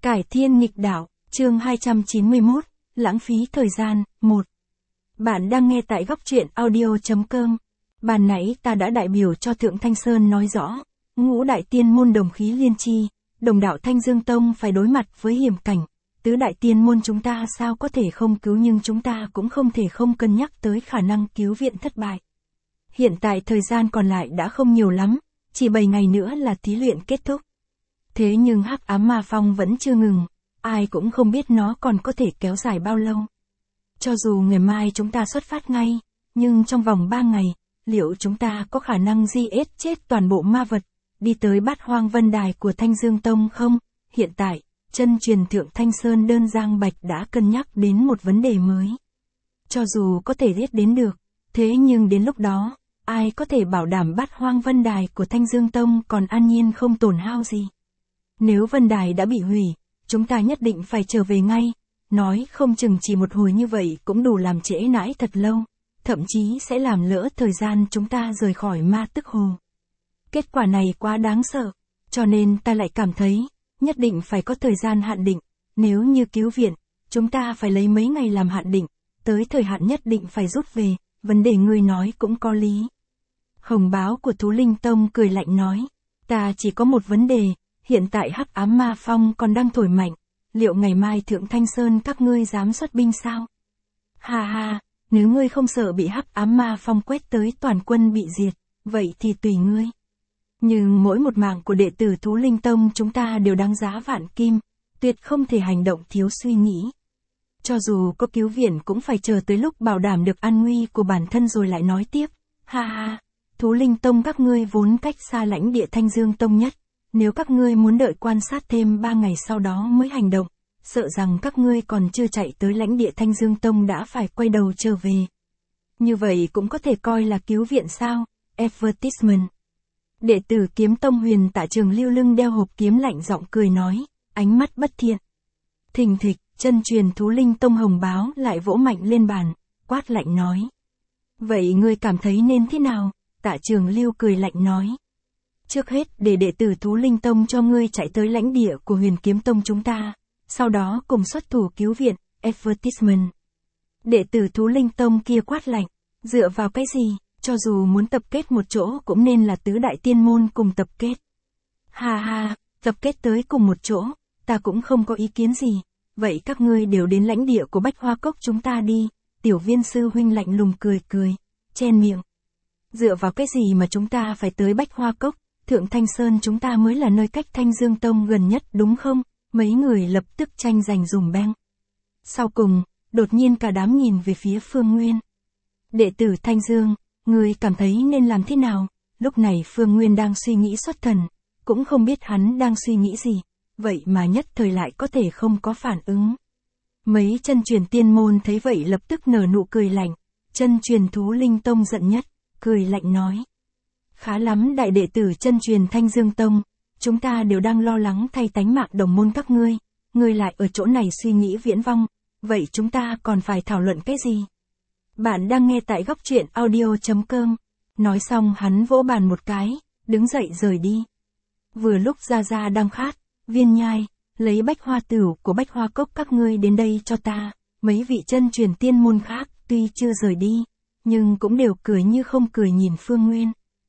Cải thiên nghịch đạo, chương 291, lãng phí thời gian, 1. Bạn đang nghe tại góc truyện audio.com. Ban nãy ta đã đại biểu cho Thượng Thanh Sơn nói rõ, ngũ đại tiên môn đồng khí liên chi, đồng đạo Thanh Dương Tông phải đối mặt với hiểm cảnh. Tứ đại tiên môn chúng ta sao có thể không cứu, nhưng chúng ta cũng không thể không cân nhắc tới khả năng cứu viện thất bại. Hiện tại thời gian còn lại đã không nhiều lắm, chỉ 7 ngày nữa là thí luyện kết thúc. Thế nhưng Hắc Ám Ma Phong vẫn chưa ngừng, ai cũng không biết nó còn có thể kéo dài bao lâu. Cho dù ngày mai chúng ta xuất phát ngay, nhưng trong vòng 3 ngày, liệu chúng ta có khả năng giết chết toàn bộ ma vật, đi tới Bát Hoang Vân Đài của Thanh Dương Tông không? Hiện tại, chân truyền Thượng Thanh Sơn Đơn Giang Bạch đã cân nhắc đến một vấn đề mới. Cho dù có thể giết đến được, thế nhưng đến lúc đó, ai có thể bảo đảm Bát Hoang Vân Đài của Thanh Dương Tông còn an nhiên không tổn hao gì? Nếu Vân Đài đã bị hủy, chúng ta nhất định phải trở về ngay, nói không chừng chỉ một hồi như vậy cũng đủ làm trễ nãi thật lâu, thậm chí sẽ làm lỡ thời gian chúng ta rời khỏi Ma Tức Hồ. Kết quả này quá đáng sợ, cho nên ta lại cảm thấy, nhất định phải có thời gian hạn định, nếu như cứu viện, chúng ta phải lấy mấy ngày làm hạn định, tới thời hạn nhất định phải rút về, vấn đề ngươi nói cũng có lý. Hồng báo của Thú Linh Tông cười lạnh nói, ta chỉ có một vấn đề, hiện tại Hắc Ám Ma Phong còn đang thổi mạnh, liệu ngày mai Thượng Thanh Sơn các ngươi dám xuất binh sao? Ha ha, nếu ngươi không sợ bị Hắc Ám Ma Phong quét tới toàn quân bị diệt, vậy thì tùy ngươi. Nhưng mỗi một mạng của đệ tử Thú Linh Tông chúng ta đều đáng giá vạn kim, tuyệt không thể hành động thiếu suy nghĩ. Cho dù có cứu viện cũng phải chờ tới lúc bảo đảm được an nguy của bản thân rồi lại nói tiếp. Ha ha, Thú Linh Tông các ngươi vốn cách xa lãnh địa Thanh Dương Tông nhất. Nếu các ngươi muốn đợi quan sát thêm 3 ngày sau đó mới hành động, sợ rằng các ngươi còn chưa chạy tới lãnh địa Thanh Dương Tông đã phải quay đầu trở về. Như vậy cũng có thể coi là cứu viện sao? Advertisement. Đệ tử Kiếm Tông Huyền Tạ Trường Lưu lưng đeo hộp kiếm lạnh giọng cười nói, ánh mắt bất thiện. Thình thịch, chân truyền Thú Linh Tông Hồng báo lại vỗ mạnh lên bàn, quát lạnh nói. Vậy ngươi cảm thấy nên thế nào? Tạ Trường Lưu cười lạnh nói. Trước hết để đệ tử Thú Linh Tông cho ngươi chạy tới lãnh địa của Huyền Kiếm Tông chúng ta, sau đó cùng xuất thủ cứu viện, advertisement. Đệ tử Thú Linh Tông kia quát lạnh, dựa vào cái gì, cho dù muốn tập kết một chỗ cũng nên là tứ đại tiên môn cùng tập kết. Ha ha, tập kết tới cùng một chỗ, ta cũng không có ý kiến gì, vậy các ngươi đều đến lãnh địa của Bách Hoa Cốc chúng ta đi, Tiểu Viên sư huynh lạnh lùng cười, chen miệng. Dựa vào cái gì mà chúng ta phải tới Bách Hoa Cốc? Thượng Thanh Sơn chúng ta mới là nơi cách Thanh Dương Tông gần nhất đúng không? Mấy người lập tức tranh giành dùm beng. Sau cùng, đột nhiên cả đám nhìn về phía Phương Nguyên. Đệ tử Thanh Dương, người cảm thấy nên làm thế nào? Lúc này Phương Nguyên đang suy nghĩ xuất thần, cũng không biết hắn đang suy nghĩ gì, vậy mà nhất thời lại có thể không có phản ứng. Mấy chân truyền tiên môn thấy vậy lập tức nở nụ cười lạnh, chân truyền Thú Linh Tông giận nhất, cười lạnh nói. Khá lắm đại đệ tử chân truyền Thanh Dương Tông, chúng ta đều đang lo lắng thay tánh mạng đồng môn các ngươi lại ở chỗ này suy nghĩ viễn vong, vậy chúng ta còn phải thảo luận cái gì? Bạn đang nghe tại góc truyện audio.com, nói xong hắn vỗ bàn một cái, đứng dậy rời đi. Vừa lúc Gia Gia đang khát, Viên Nhai, lấy bách hoa tửu của Bách Hoa Cốc các ngươi đến đây cho ta, mấy vị chân truyền tiên môn khác tuy chưa rời đi, nhưng cũng đều cười như không cười nhìn Phương Nguyên.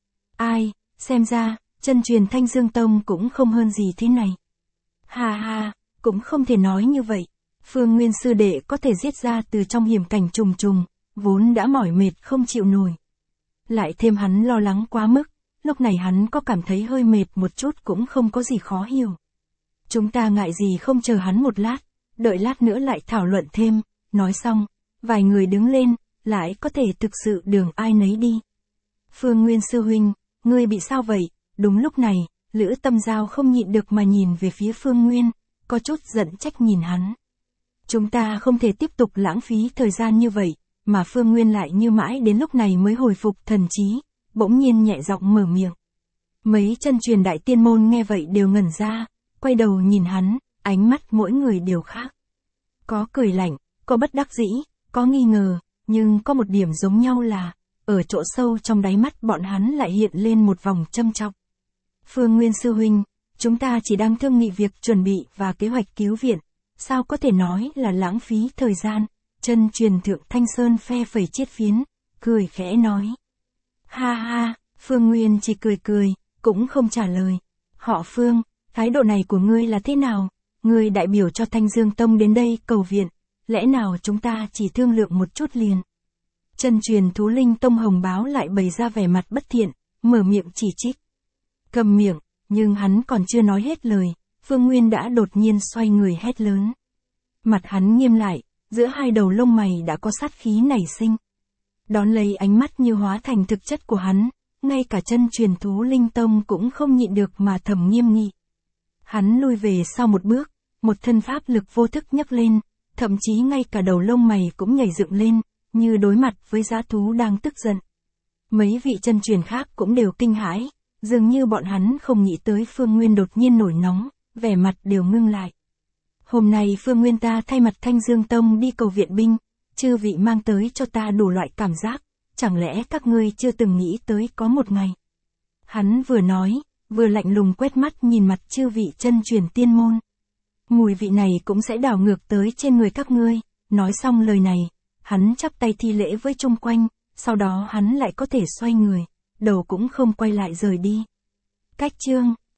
Ai, xem ra, chân truyền Thanh Dương Tông cũng không hơn gì thế này. Ha ha, cũng không thể nói như vậy. Phương Nguyên sư đệ có thể giết ra từ trong hiểm cảnh trùng trùng, vốn đã mỏi mệt không chịu nổi. Lại thêm hắn lo lắng quá mức, lúc này hắn có cảm thấy hơi mệt một chút cũng không có gì khó hiểu. Chúng ta ngại gì không chờ hắn một lát, đợi lát nữa lại thảo luận thêm, nói xong, vài người đứng lên, lại có thể thực sự đường ai nấy đi. Phương Nguyên sư huynh, ngươi bị sao vậy? Đúng lúc này, Lữ Tâm Giao không nhịn được mà nhìn về phía Phương Nguyên, có chút giận trách nhìn hắn. Chúng ta không thể tiếp tục lãng phí thời gian như vậy, mà Phương Nguyên lại như mãi đến lúc này mới hồi phục thần trí, bỗng nhiên nhẹ giọng mở miệng. Mấy chân truyền đại tiên môn nghe vậy đều ngẩn ra, quay đầu nhìn hắn, ánh mắt mỗi người đều khác. Có cười lạnh, có bất đắc dĩ, có nghi ngờ, nhưng có một điểm giống nhau là, ở chỗ sâu trong đáy mắt bọn hắn lại hiện lên một vòng châm chọc. Phương Nguyên sư huynh, chúng ta chỉ đang thương nghị việc chuẩn bị và kế hoạch cứu viện, sao có thể nói là lãng phí thời gian. Chân truyền Thượng Thanh Sơn phe phẩy chiết phiến, cười khẽ nói. Ha ha, Phương Nguyên chỉ cười cười, cũng không trả lời. Họ Phương, thái độ này của ngươi là thế nào? Ngươi đại biểu cho Thanh Dương Tông đến đây cầu viện, lẽ nào chúng ta chỉ thương lượng một chút liền? Chân truyền Thú Linh Tông Hồng Báo lại bày ra vẻ mặt bất thiện, mở miệng chỉ trích. Cầm miệng, nhưng hắn còn chưa nói hết lời, Phương Nguyên đã đột nhiên xoay người hét lớn. Mặt hắn nghiêm lại, giữa hai đầu lông mày đã có sát khí nảy sinh. Đón lấy ánh mắt như hóa thành thực chất của hắn, ngay cả chân truyền Thú Linh Tông cũng không nhịn được mà thầm nghiêm nghị. Hắn lui về sau một bước, một thân pháp lực vô thức nhấc lên, thậm chí ngay cả đầu lông mày cũng nhảy dựng lên, như đối mặt với dã thú đang tức giận. Mấy vị chân truyền khác cũng đều kinh hãi, dường như bọn hắn không nghĩ tới Phương Nguyên đột nhiên nổi nóng, vẻ mặt đều ngưng lại. Hôm nay Phương Nguyên ta thay mặt Thanh Dương Tông đi cầu viện binh, chư vị mang tới cho ta đủ loại cảm giác, chẳng lẽ các ngươi chưa từng nghĩ tới có một ngày. Hắn vừa nói, vừa lạnh lùng quét mắt nhìn mặt chư vị chân truyền tiên môn. Mùi vị này cũng sẽ đảo ngược tới trên người các ngươi. Nói xong lời này, hắn chắp tay thi lễ với chung quanh, sau đó hắn lại có thể xoay người, đầu cũng không quay lại rời đi. Cách chương